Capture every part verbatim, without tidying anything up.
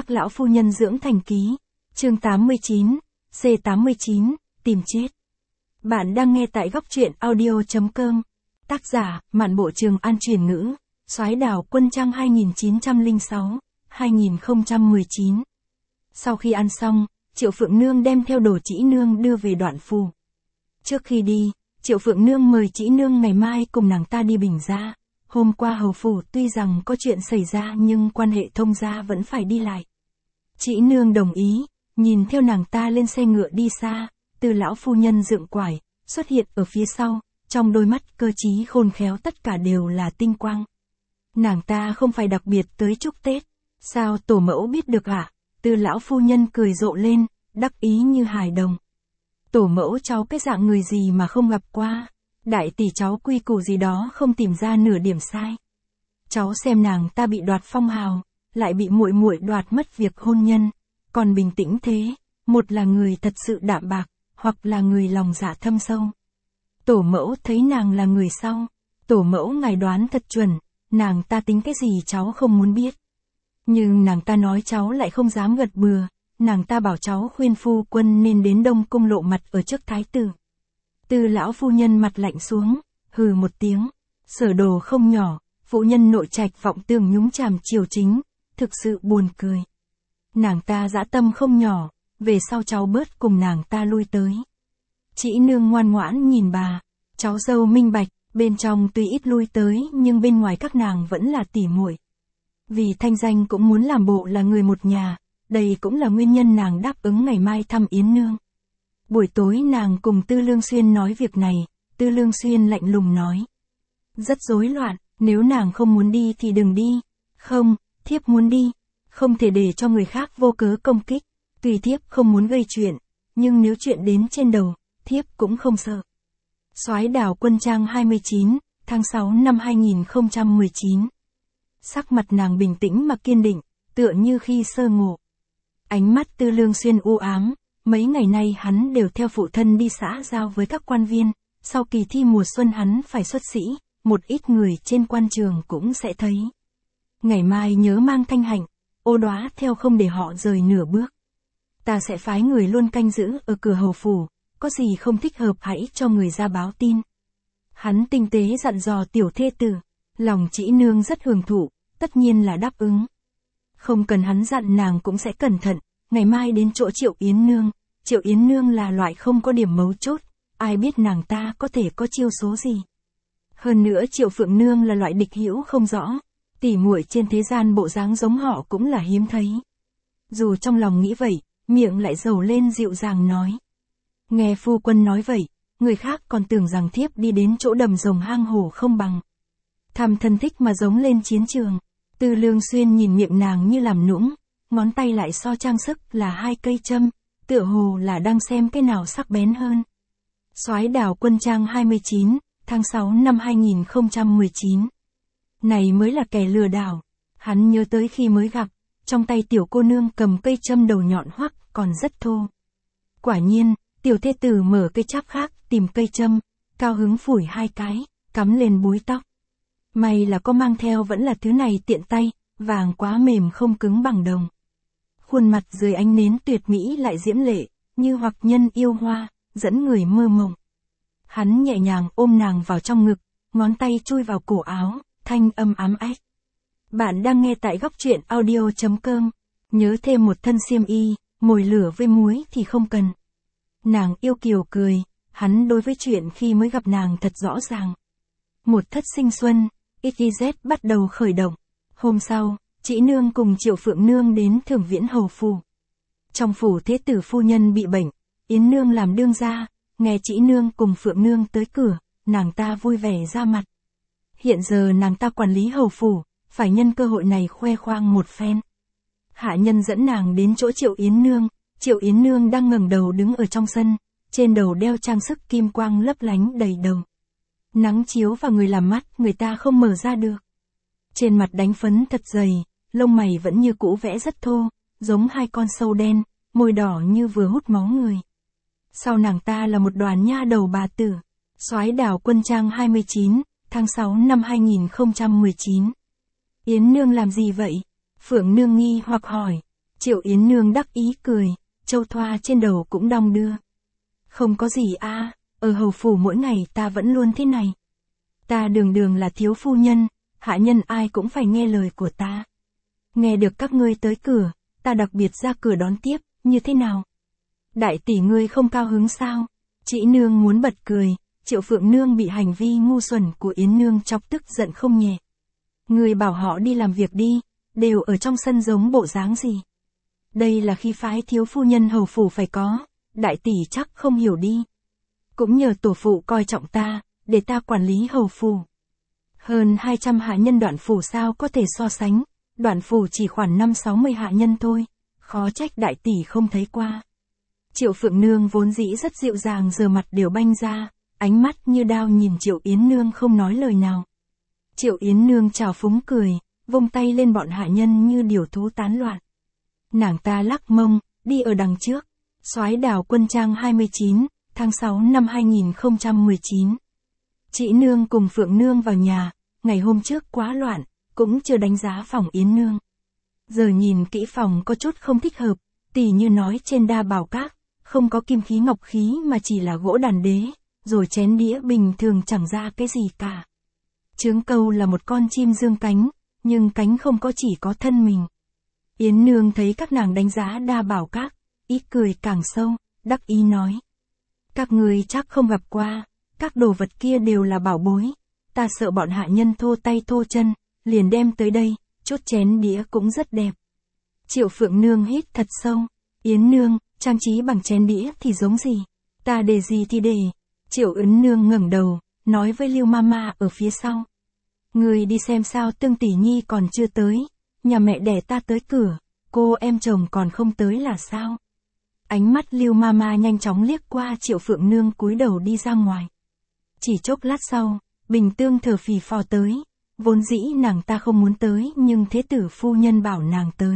Tác lão phu nhân dưỡng thành ký, chương tám mươi chín, C tám mươi chín, tìm chết. Bạn đang nghe tại góc truyện audio chấm com. Tác giả, Mạn Bộ Trường An chuyển ngữ, Soái Đào Quân Trang hai nghìn chín trăm lẻ sáu đến hai nghìn không trăm mười chín. Sau khi ăn xong, Triệu Phượng Nương đem theo đồ Trĩ Nương đưa về Đoạn Phủ. Trước khi đi, Triệu Phượng Nương mời Trĩ Nương ngày mai cùng nàng ta đi Bình Gia. Hôm qua hầu phủ tuy rằng có chuyện xảy ra nhưng quan hệ thông gia vẫn phải đi lại. Trĩ Nương đồng ý, nhìn theo nàng ta lên xe ngựa đi xa, Từ lão phu nhân dựng quải, xuất hiện ở phía sau, trong đôi mắt cơ trí khôn khéo tất cả đều là tinh quang. Nàng ta không phải đặc biệt tới chúc Tết, sao tổ mẫu biết được ạ? À? Từ lão phu nhân cười rộ lên, đắc ý như hài đồng. Tổ mẫu cháu cái dạng người gì mà không gặp qua, đại tỷ cháu quy củ gì đó không tìm ra nửa điểm sai. Cháu xem nàng ta bị đoạt phong hào, lại bị muội muội đoạt mất việc hôn nhân, còn bình tĩnh thế, một là người thật sự đạm bạc, hoặc là người lòng dạ thâm sâu. Tổ mẫu thấy nàng là người sau, tổ mẫu ngài đoán thật chuẩn, nàng ta tính cái gì cháu không muốn biết. Nhưng nàng ta nói cháu lại không dám gật bừa, nàng ta bảo cháu khuyên phu quân nên đến Đông Cung lộ mặt ở trước thái tử. Từ lão phu nhân mặt lạnh xuống, hừ một tiếng, sở đồ không nhỏ, phụ nhân nội trạch vọng tưởng nhúng chàm triều chính, thực sự buồn cười. Nàng ta dã tâm không nhỏ, về sau cháu bớt cùng nàng ta lui tới. Trĩ Nương ngoan ngoãn nhìn bà, cháu dâu minh bạch, bên trong tuy ít lui tới nhưng bên ngoài các nàng vẫn là tỉ muội. Vì thanh danh cũng muốn làm bộ là người một nhà, đây cũng là nguyên nhân nàng đáp ứng ngày mai thăm Yến Nương. Buổi tối nàng cùng Tư Lương Xuyên nói việc này, Tư Lương Xuyên lạnh lùng nói. Rất rối loạn, nếu nàng không muốn đi thì đừng đi. Không, thiếp muốn đi, không thể để cho người khác vô cớ công kích. Tuy thiếp không muốn gây chuyện, nhưng nếu chuyện đến trên đầu, thiếp cũng không sợ. Soái Đào Quân Trang hai mươi chín, tháng sáu năm hai nghìn không trăm mười chín. Sắc mặt nàng bình tĩnh mà kiên định, tựa như khi sơ ngộ. Ánh mắt Tư Lương Xuyên u ám, mấy ngày nay hắn đều theo phụ thân đi xã giao với các quan viên, sau kỳ thi mùa xuân hắn phải xuất sĩ, một ít người trên quan trường cũng sẽ thấy. Ngày mai nhớ mang Thanh Hạnh, Ô Đóa theo không để họ rời nửa bước. Ta sẽ phái người luôn canh giữ ở cửa hầu phủ, có gì không thích hợp hãy cho người ra báo tin. Hắn tinh tế dặn dò tiểu thê tử, lòng Trĩ Nương rất hưởng thụ, tất nhiên là đáp ứng. Không cần hắn dặn nàng cũng sẽ cẩn thận, ngày mai đến chỗ Triệu Yến Nương, Triệu Yến Nương là loại không có điểm mấu chốt, ai biết nàng ta có thể có chiêu số gì. Hơn nữa Triệu Phượng Nương là loại địch hữu không rõ, tỉ muội trên thế gian bộ dáng giống họ cũng là hiếm thấy. Dù trong lòng nghĩ vậy, miệng lại dầu lên dịu dàng nói. Nghe phu quân nói vậy, người khác còn tưởng rằng thiếp đi đến chỗ đầm rồng hang hổ không bằng. Thăm thân thích mà giống lên chiến trường. Tư Lương Xuyên nhìn miệng nàng như làm nũng, ngón tay lại so trang sức là hai cây châm, tựa hồ là đang xem cái nào sắc bén hơn. Soái Đào Quân Trang hai mươi chín, tháng sáu năm hai nghìn không trăm mười chín. Này mới là kẻ lừa đảo. Hắn nhớ tới khi mới gặp, trong tay tiểu cô nương cầm cây châm đầu nhọn hoắc, còn rất thô. Quả nhiên, tiểu thê tử mở cây cháp khác tìm cây châm, cao hứng phủi hai cái, cắm lên búi tóc. May là có mang theo vẫn là thứ này tiện tay, vàng quá mềm không cứng bằng đồng. Khuôn mặt dưới ánh nến tuyệt mỹ lại diễm lệ, như hoặc nhân yêu hoa, dẫn người mơ mộng. Hắn nhẹ nhàng ôm nàng vào trong ngực, ngón tay chui vào cổ áo, thanh âm ám ách. Bạn đang nghe tại góc truyện audio chấm com. Nhớ thêm một thân xiêm y, mồi lửa với muối thì không cần. Nàng yêu kiều cười, hắn đối với chuyện khi mới gặp nàng thật rõ ràng. Một thất sinh xuân, ích zét bắt đầu khởi động. Hôm sau, Trĩ Nương cùng Triệu Phượng Nương đến Thưởng Viễn hầu phủ. Trong phủ thế tử phu nhân bị bệnh, Yến Nương làm đương gia, nghe Trĩ Nương cùng Phượng Nương tới cửa, nàng ta vui vẻ ra mặt. Hiện giờ nàng ta quản lý hầu phủ, phải nhân cơ hội này khoe khoang một phen. Hạ nhân dẫn nàng đến chỗ Triệu Yến Nương, Triệu Yến Nương đang ngẩng đầu đứng ở trong sân, trên đầu đeo trang sức kim quang lấp lánh đầy đầu. Nắng chiếu vào người làm mắt người ta không mở ra được. Trên mặt đánh phấn thật dày, lông mày vẫn như cũ vẽ rất thô, giống hai con sâu đen, môi đỏ như vừa hút máu người. Sau nàng ta là một đoàn nha đầu bà tử. Soái Đào Quân Trang hai mươi chín, tháng sáu năm hai nghìn không trăm mười chín. Yến Nương làm gì vậy? Phượng Nương nghi hoặc hỏi. Triệu Yến Nương đắc ý cười, châu thoa trên đầu cũng đong đưa. Không có gì a, ở hầu phủ mỗi ngày ta vẫn luôn thế này. Ta đường đường là thiếu phu nhân, hạ nhân ai cũng phải nghe lời của ta. Nghe được các ngươi tới cửa, ta đặc biệt ra cửa đón tiếp, như thế nào? Đại tỷ ngươi không cao hứng sao? Chị nương muốn bật cười, Triệu Phượng Nương bị hành vi ngu xuẩn của Yến Nương chọc tức giận không nhẹ. Ngươi bảo họ đi làm việc đi, đều ở trong sân giống bộ dáng gì? Đây là khí phái thiếu phu nhân hầu phủ phải có, đại tỷ chắc không hiểu đi. Cũng nhờ tổ phụ coi trọng ta, để ta quản lý hầu phủ. Hơn hai trăm hạ nhân Đoạn phủ sao có thể so sánh, Đoạn phủ chỉ khoảng năm sáu mươi hạ nhân thôi, khó trách đại tỷ không thấy qua. Triệu Phượng Nương vốn dĩ rất dịu dàng giờ mặt đều banh ra, ánh mắt như đao nhìn Triệu Yến Nương không nói lời nào. Triệu Yến Nương trào phúng cười, vung tay lên bọn hạ nhân như điều thú tán loạn. Nàng ta lắc mông, đi ở đằng trước. Soái Đào Quân Trang hai mươi chín, tháng sáu năm hai nghìn không trăm mười chín. Chị Nương cùng Phượng Nương vào nhà, ngày hôm trước quá loạn, cũng chưa đánh giá phòng Yến Nương. Giờ nhìn kỹ phòng có chút không thích hợp, tỉ như nói trên đa bảo các, không có kim khí ngọc khí mà chỉ là gỗ đàn đế, rồi chén đĩa bình thường chẳng ra cái gì cả. Trướng câu là một con chim dương cánh, nhưng cánh không có chỉ có thân mình. Yến Nương thấy các nàng đánh giá đa bảo các, ít cười càng sâu, đắc ý nói. Các người chắc không gặp qua, các đồ vật kia đều là bảo bối, ta sợ bọn hạ nhân thô tay thô chân, liền đem tới đây, chốt chén đĩa cũng rất đẹp. Triệu Phượng Nương hít thật sâu, Yến Nương, trang trí bằng chén đĩa thì giống gì, ta để gì thì để. Triệu Yến Nương ngẩng đầu, nói với Lưu Mama ở phía sau. Người đi xem sao Tương tỷ nhi còn chưa tới, nhà mẹ đẻ ta tới cửa, cô em chồng còn không tới là sao? Ánh mắt Lưu Mama nhanh chóng liếc qua Triệu Phượng Nương cúi đầu đi ra ngoài. Chỉ chốc lát sau, Bình Tương thở phì phò tới, vốn dĩ nàng ta không muốn tới nhưng thế tử phu nhân bảo nàng tới.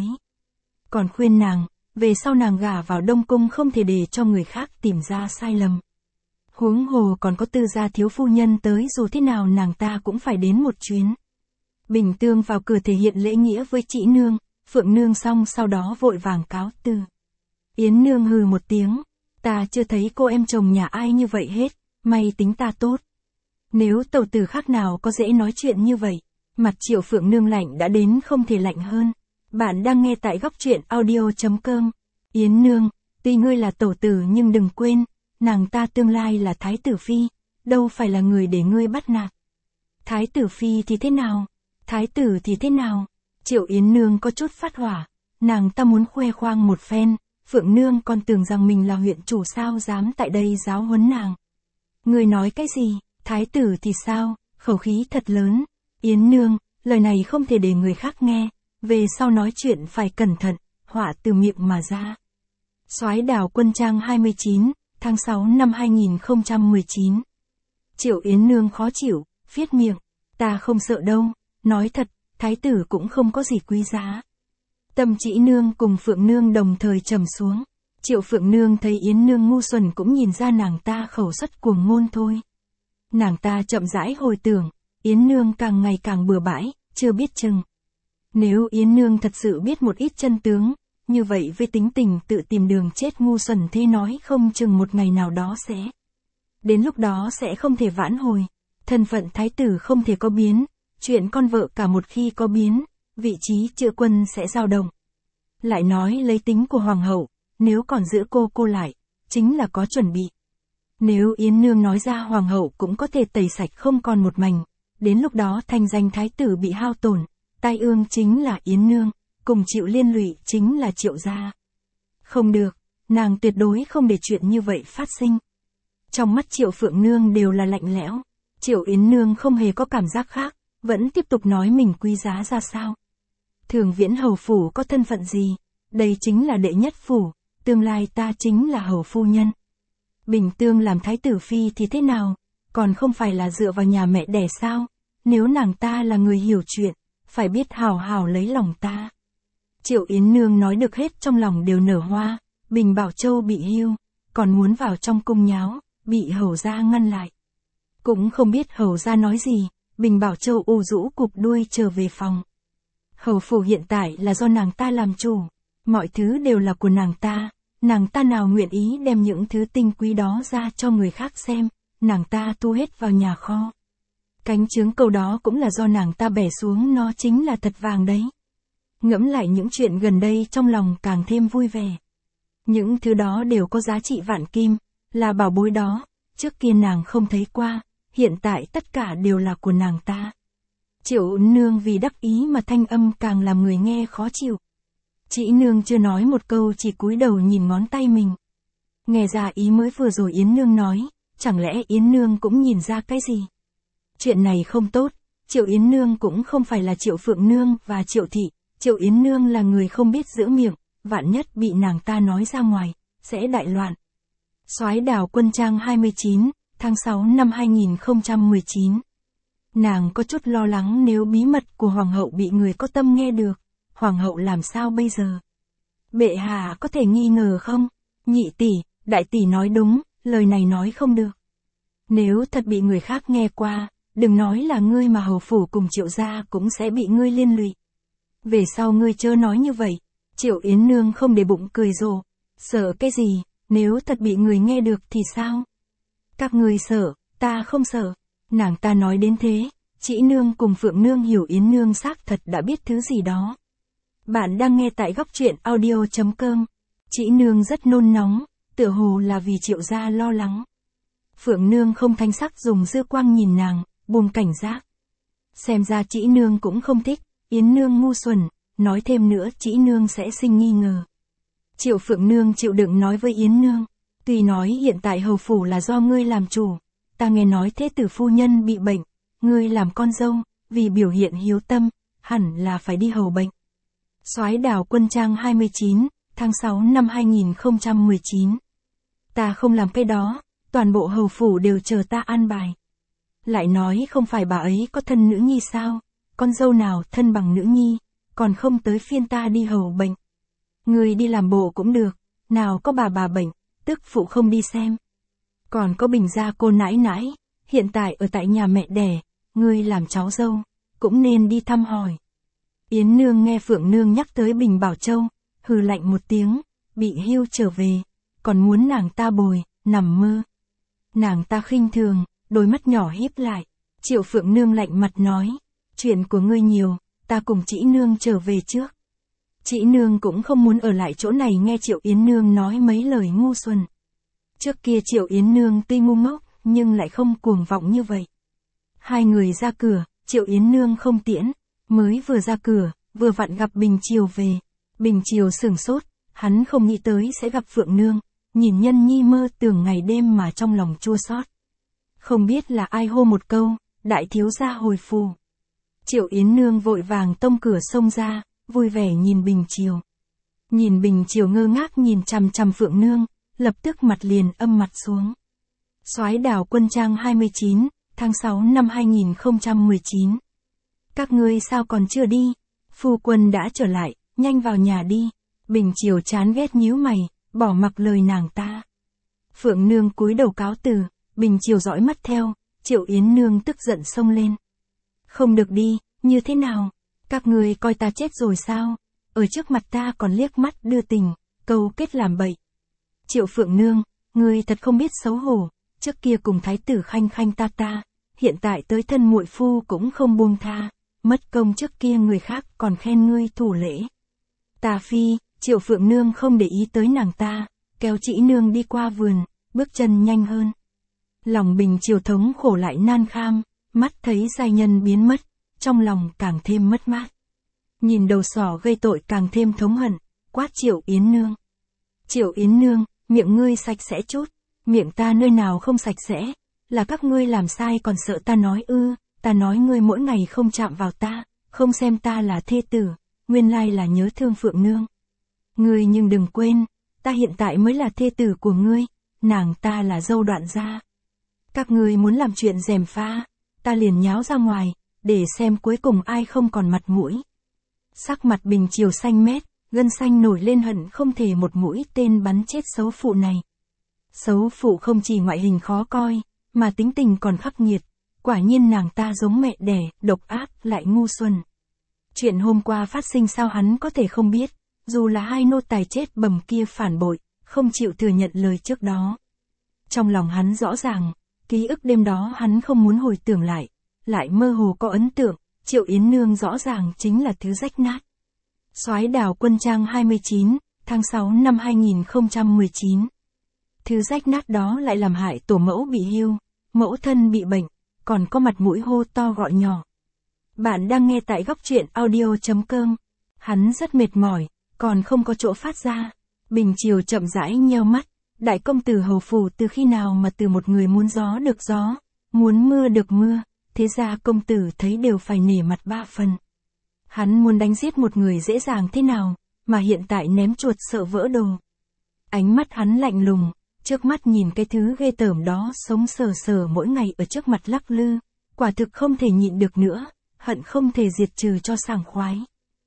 Còn khuyên nàng, về sau nàng gả vào Đông Cung không thể để cho người khác tìm ra sai lầm. Huống hồ còn có tư gia thiếu phu nhân tới dù thế nào nàng ta cũng phải đến một chuyến. Bình Tương vào cửa thể hiện lễ nghĩa với chị Nương, Phượng Nương xong sau đó vội vàng cáo từ. Yến Nương hừ một tiếng, ta chưa thấy cô em chồng nhà ai như vậy hết, may tính ta tốt. Nếu tẩu tử khác nào có dễ nói chuyện như vậy, mặt Triệu Phượng Nương lạnh đã đến không thể lạnh hơn. Bạn đang nghe tại góc truyện audio chấm com. Yến Nương, tuy ngươi là tẩu tử nhưng đừng quên, nàng ta tương lai là Thái tử Phi, đâu phải là người để ngươi bắt nạt. Thái tử Phi thì thế nào? Thái tử thì thế nào? Triệu Yến Nương có chút phát hỏa, nàng ta muốn khoe khoang một phen, Phượng Nương còn tưởng rằng mình là huyện chủ sao dám tại đây giáo huấn nàng. Ngươi nói cái gì? Thái tử thì sao? Khẩu khí thật lớn. Yến Nương, lời này không thể để người khác nghe, về sau nói chuyện phải cẩn thận, họa từ miệng mà ra. Soái Đào Quân Trang hai mươi chín, tháng sáu năm hai nghìn không trăm mười chín. Triệu Yến Nương khó chịu, phiết miệng, ta không sợ đâu, nói thật, thái tử cũng không có gì quý giá. Tâm Chỉ Nương cùng Phượng Nương đồng thời trầm xuống. Triệu Phượng Nương thấy Yến Nương ngu xuẩn cũng nhìn ra nàng ta khẩu xuất cuồng ngôn thôi. Nàng ta chậm rãi hồi tưởng, Yến Nương càng ngày càng bừa bãi, chưa biết chừng. Nếu Yến Nương thật sự biết một ít chân tướng, như vậy với tính tình tự tìm đường chết ngu xuẩn thế nói không chừng một ngày nào đó sẽ. Đến lúc đó sẽ không thể vãn hồi. Thân phận thái tử không thể có biến, chuyện con vợ cả một khi có biến, vị trí chữa quân sẽ dao động. Lại nói lấy tính của hoàng hậu, nếu còn giữ cô cô lại, chính là có chuẩn bị. Nếu Yến Nương nói ra hoàng hậu cũng có thể tẩy sạch không còn một mảnh, đến lúc đó thanh danh thái tử bị hao tổn, tai ương chính là Yến Nương, cùng chịu liên lụy chính là Triệu gia. Không được, nàng tuyệt đối không để chuyện như vậy phát sinh. Trong mắt Triệu Phượng Nương đều là lạnh lẽo, Triệu Yến Nương không hề có cảm giác khác, vẫn tiếp tục nói mình quý giá ra sao. Thường Viễn hầu phủ có thân phận gì? Đây chính là đệ nhất phủ, tương lai ta chính là hầu phu nhân. Bình Tương làm thái tử phi thì thế nào? Còn không phải là dựa vào nhà mẹ đẻ sao? Nếu nàng ta là người hiểu chuyện, phải biết hào hào lấy lòng ta. Triệu Yến Nương nói được hết trong lòng đều nở hoa, Bình Bảo Châu bị hiu, còn muốn vào trong cung nháo, bị hầu gia ngăn lại. Cũng không biết hầu gia nói gì, Bình Bảo Châu u rũ cụp đuôi trở về phòng. Hầu phủ hiện tại là do nàng ta làm chủ. Mọi thứ đều là của nàng ta, nàng ta nào nguyện ý đem những thứ tinh quý đó ra cho người khác xem, nàng ta thu hết vào nhà kho. Cánh chướng câu đó cũng là do nàng ta bẻ xuống, nó chính là thật vàng đấy. Ngẫm lại những chuyện gần đây trong lòng càng thêm vui vẻ. Những thứ đó đều có giá trị vạn kim, là bảo bối đó, trước kia nàng không thấy qua, hiện tại tất cả đều là của nàng ta. Triệu nương vì đắc ý mà thanh âm càng làm người nghe khó chịu. Chị nương chưa nói một câu chỉ cúi đầu nhìn ngón tay mình. Nghe ra ý mới vừa rồi Yến nương nói, chẳng lẽ Yến nương cũng nhìn ra cái gì? Chuyện này không tốt, Triệu Yến nương cũng không phải là Triệu Phượng nương và Triệu thị, Triệu Yến nương là người không biết giữ miệng, vạn nhất bị nàng ta nói ra ngoài, sẽ đại loạn. Soái Đào Quân Trang hai mươi chín, tháng sáu năm hai nghìn không trăm mười chín. Nàng có chút lo lắng nếu bí mật của hoàng hậu bị người có tâm nghe được, hoàng hậu làm sao bây giờ? Bệ hạ có thể nghi ngờ không? Nhị tỷ, đại tỷ nói đúng, lời này nói không được. Nếu thật bị người khác nghe qua, đừng nói là ngươi mà hầu phủ cùng Triệu gia cũng sẽ bị ngươi liên lụy. Về sau ngươi chớ nói như vậy. Triệu Yến nương không để bụng cười rộ. Sợ cái gì, nếu thật bị người nghe được thì sao? Các ngươi sợ, ta không sợ. Nàng ta nói đến thế, Chị nương cùng Phượng nương hiểu Yến nương xác thật đã biết thứ gì đó. Bạn đang nghe tại góc truyện audio chấm com. Chị nương rất nôn nóng, tựa hồ là vì Triệu gia lo lắng. Phượng nương không thanh sắc dùng dư quang nhìn nàng, buông cảnh giác. Xem ra Chị nương cũng không thích, Yến nương ngu xuẩn, nói thêm nữa Chị nương sẽ sinh nghi ngờ. Triệu Phượng nương chịu đựng nói với Yến nương, tuy nói hiện tại hầu phủ là do ngươi làm chủ, ta nghe nói thế tử phu nhân bị bệnh, ngươi làm con dâu, vì biểu hiện hiếu tâm, hẳn là phải đi hầu bệnh. Soái Đào Quân Trang hai mươi chín, tháng sáu năm hai nghìn không trăm mười chín. Ta không làm cái đó, toàn bộ hầu phủ đều chờ ta an bài. Lại nói không phải bà ấy có thân nữ nhi sao, con dâu nào thân bằng nữ nhi, còn không tới phiên ta đi hầu bệnh. Ngươi đi làm bộ cũng được, nào có bà bà bệnh, tức phụ không đi xem. Còn có Bình gia cô nãi nãi, hiện tại ở tại nhà mẹ đẻ, ngươi làm cháu dâu, cũng nên đi thăm hỏi. Yến nương nghe Phượng nương nhắc tới Bình Bảo Châu, hừ lạnh một tiếng, bị hưu trở về, còn muốn nàng ta bồi, nằm mơ. Nàng ta khinh thường, đôi mắt nhỏ híp lại, Triệu Phượng nương lạnh mặt nói, chuyện của ngươi nhiều, ta cùng Chị nương trở về trước. Chị nương cũng không muốn ở lại chỗ này nghe Triệu Yến nương nói mấy lời ngu xuẩn. Trước kia Triệu Yến nương tuy ngu ngốc, nhưng lại không cuồng vọng như vậy. Hai người ra cửa, Triệu Yến nương không tiễn, mới vừa ra cửa, vừa vặn gặp Bình Triều về. Bình Triều sửng sốt, hắn không nghĩ tới sẽ gặp Phượng nương, nhìn nhân nhi mơ tưởng ngày đêm mà trong lòng chua xót. Không biết là ai hô một câu, đại thiếu gia hồi phù. Triệu Yến nương vội vàng tông cửa xông ra, vui vẻ nhìn Bình Triều. Nhìn Bình Triều ngơ ngác nhìn chằm chằm Phượng nương, lập tức mặt liền âm mặt xuống. Soái Đào Quân Trang hai mươi chín, tháng sáu năm hai nghìn không trăm mười chín. Các ngươi sao còn chưa đi? Phu quân đã trở lại, nhanh vào nhà đi. Bình Triều chán ghét nhíu mày, bỏ mặc lời nàng ta. Phượng nương cúi đầu cáo từ, Bình Triều dõi mắt theo, Triệu Yến nương tức giận xông lên. Không được đi, như thế nào? Các ngươi coi ta chết rồi sao? Ở trước mặt ta còn liếc mắt đưa tình, câu kết làm bậy. Triệu Phượng nương, ngươi thật không biết xấu hổ, trước kia cùng thái tử khanh khanh ta ta, hiện tại tới thân muội phu cũng không buông tha, mất công trước kia người khác còn khen ngươi thủ lễ. Ta phi, Triệu Phượng nương không để ý tới nàng ta, kéo Chị nương đi qua vườn, bước chân nhanh hơn. Lòng Bình Triều thống khổ lại nan kham, mắt thấy giai nhân biến mất, trong lòng càng thêm mất mát. Nhìn đầu sỏ gây tội càng thêm thống hận, quát Triệu Yến nương. Triệu Yến nương, miệng ngươi sạch sẽ chút, miệng ta nơi nào không sạch sẽ, là các ngươi làm sai còn sợ ta nói ư, ta nói ngươi mỗi ngày không chạm vào ta, không xem ta là thê tử, nguyên lai là nhớ thương Phượng nương. Ngươi nhưng đừng quên, ta hiện tại mới là thê tử của ngươi, nàng ta là dâu Đoạn gia. Các ngươi muốn làm chuyện gièm pha, ta liền nháo ra ngoài, để xem cuối cùng ai không còn mặt mũi. Sắc mặt Bình Triều xanh mét, gân xanh nổi lên hận không thể một mũi tên bắn chết xấu phụ này. Xấu phụ không chỉ ngoại hình khó coi, mà tính tình còn khắc nghiệt, quả nhiên nàng ta giống mẹ đẻ, độc ác lại ngu xuẩn. Chuyện hôm qua phát sinh sao hắn có thể không biết, dù là hai nô tài chết bầm kia phản bội, không chịu thừa nhận lời trước đó. Trong lòng hắn rõ ràng, ký ức đêm đó hắn không muốn hồi tưởng lại, lại mơ hồ có ấn tượng, Triệu Yến Nương rõ ràng chính là thứ rách nát. Soái Đào Quân Trang hai mươi chín, tháng sáu năm hai nghìn không trăm mười chín. Thứ rách nát đó lại làm hại tổ mẫu bị hưu, mẫu thân bị bệnh, còn có mặt mũi hô to gọi nhỏ. Bạn đang nghe tại góc truyện audio chấm com. Hắn rất mệt mỏi, còn không có chỗ phát ra. Bình Chiều chậm rãi nheo mắt, đại công tử hầu phủ từ khi nào mà từ một người muốn gió được gió, muốn mưa được mưa, thế ra công tử thấy đều phải nể mặt ba phần. Hắn muốn đánh giết một người dễ dàng thế nào, mà hiện tại ném chuột sợ vỡ đồ. Ánh mắt hắn lạnh lùng, trước mắt nhìn cái thứ ghê tởm đó sống sờ sờ mỗi ngày ở trước mặt lắc lư, quả thực không thể nhịn được nữa, hận không thể diệt trừ cho sảng khoái.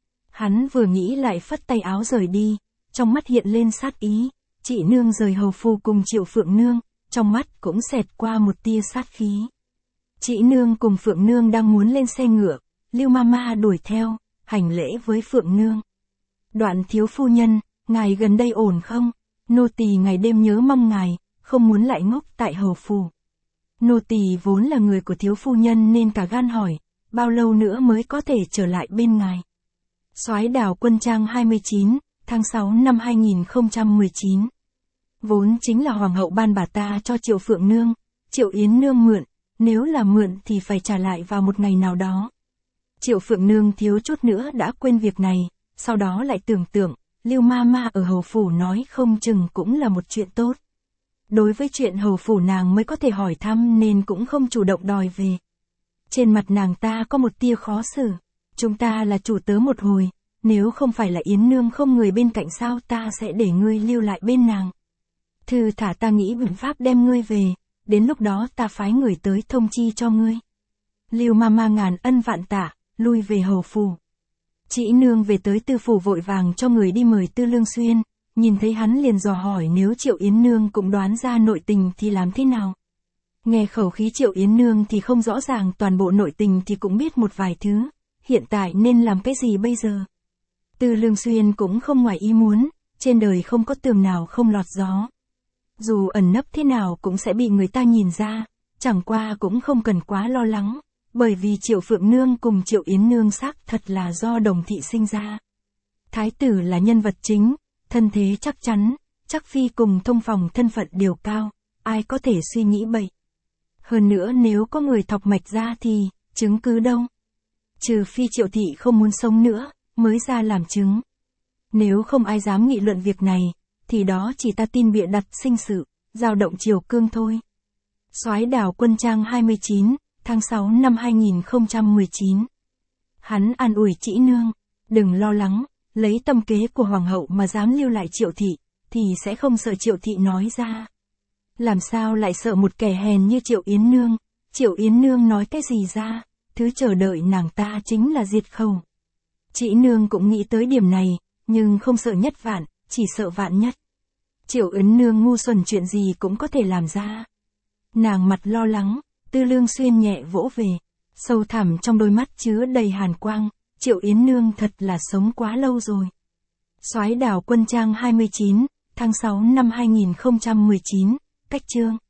Hắn vừa nghĩ lại phất tay áo rời đi, trong mắt hiện lên sát ý, chị nương rời hầu phu cùng Triệu Phượng Nương, trong mắt cũng xẹt qua một tia sát khí. Chị nương cùng Phượng Nương đang muốn lên xe ngựa, Lưu Mama đuổi theo, hành lễ với Phượng Nương. Đoạn thiếu phu nhân, ngài gần đây ổn không? Nô tỳ ngày đêm nhớ mong ngài, không muốn lại ngốc tại hầu phủ. Nô tỳ vốn là người của thiếu phu nhân nên cả gan hỏi, bao lâu nữa mới có thể trở lại bên ngài? Soái Đào Quân Trang hai mươi chín, tháng sáu năm hai nghìn không trăm mười chín. Vốn chính là hoàng hậu ban bà ta cho Triệu Phượng Nương, Triệu Yến Nương mượn, nếu là mượn thì phải trả lại vào một ngày nào đó. Triệu Phượng Nương thiếu chút nữa đã quên việc này, sau đó lại tưởng tượng, Lưu Mama ở hầu phủ nói không chừng cũng là một chuyện tốt. Đối với chuyện hầu phủ nàng mới có thể hỏi thăm nên cũng không chủ động đòi về. Trên mặt nàng ta có một tia khó xử, chúng ta là chủ tớ một hồi, nếu không phải là Yến Nương không người bên cạnh sao ta sẽ để ngươi lưu lại bên nàng. Thư thả ta nghĩ biện pháp đem ngươi về, đến lúc đó ta phái người tới thông chi cho ngươi. Lưu Mama ngàn ân vạn tạ, lui về hầu phủ. Chị nương về tới tư phủ vội vàng cho người đi mời Tư Lương Xuyên, nhìn thấy hắn liền dò hỏi nếu Triệu Yến Nương cũng đoán ra nội tình thì làm thế nào. Nghe khẩu khí Triệu Yến Nương thì không rõ ràng toàn bộ nội tình thì cũng biết một vài thứ, hiện tại nên làm cái gì bây giờ. Tư Lương Xuyên cũng không ngoài ý muốn, trên đời không có tường nào không lọt gió. Dù ẩn nấp thế nào cũng sẽ bị người ta nhìn ra, chẳng qua cũng không cần quá lo lắng, bởi vì Triệu Phượng Nương cùng Triệu Yến Nương xác thật là do đồng thị sinh ra. Thái tử là nhân vật chính, thân thế chắc chắn, chắc phi cùng thông phòng thân phận đều cao, ai có thể suy nghĩ bậy. Hơn nữa nếu có người thọc mạch ra thì, chứng cứ đâu? Trừ phi Triệu thị không muốn sống nữa, mới ra làm chứng. Nếu không ai dám nghị luận việc này, thì đó chỉ ta tin bịa đặt sinh sự, dao động triều cương thôi. Soái Đào Quân Trang hai mươi chín, tháng sáu năm hai nghìn không trăm mười chín. Hắn an ủi chị nương, đừng lo lắng, lấy tâm kế của hoàng hậu mà dám lưu lại Triệu thị, thì sẽ không sợ Triệu thị nói ra. Làm sao lại sợ một kẻ hèn như Triệu Yến Nương, Triệu Yến Nương nói cái gì ra, thứ chờ đợi nàng ta chính là diệt khẩu. Chị nương cũng nghĩ tới điểm này, nhưng không sợ nhất vạn, chỉ sợ vạn nhất. Triệu Yến Nương ngu xuẩn chuyện gì cũng có thể làm ra. Nàng mặt lo lắng, Tư Lương Xuyên nhẹ vỗ về, sâu thẳm trong đôi mắt chứa đầy hàn quang, Triệu Yến Nương thật là sống quá lâu rồi. Soái Đào Quân Trang hai mươi chín, tháng sáu năm hai nghìn không trăm mười chín, cách chương.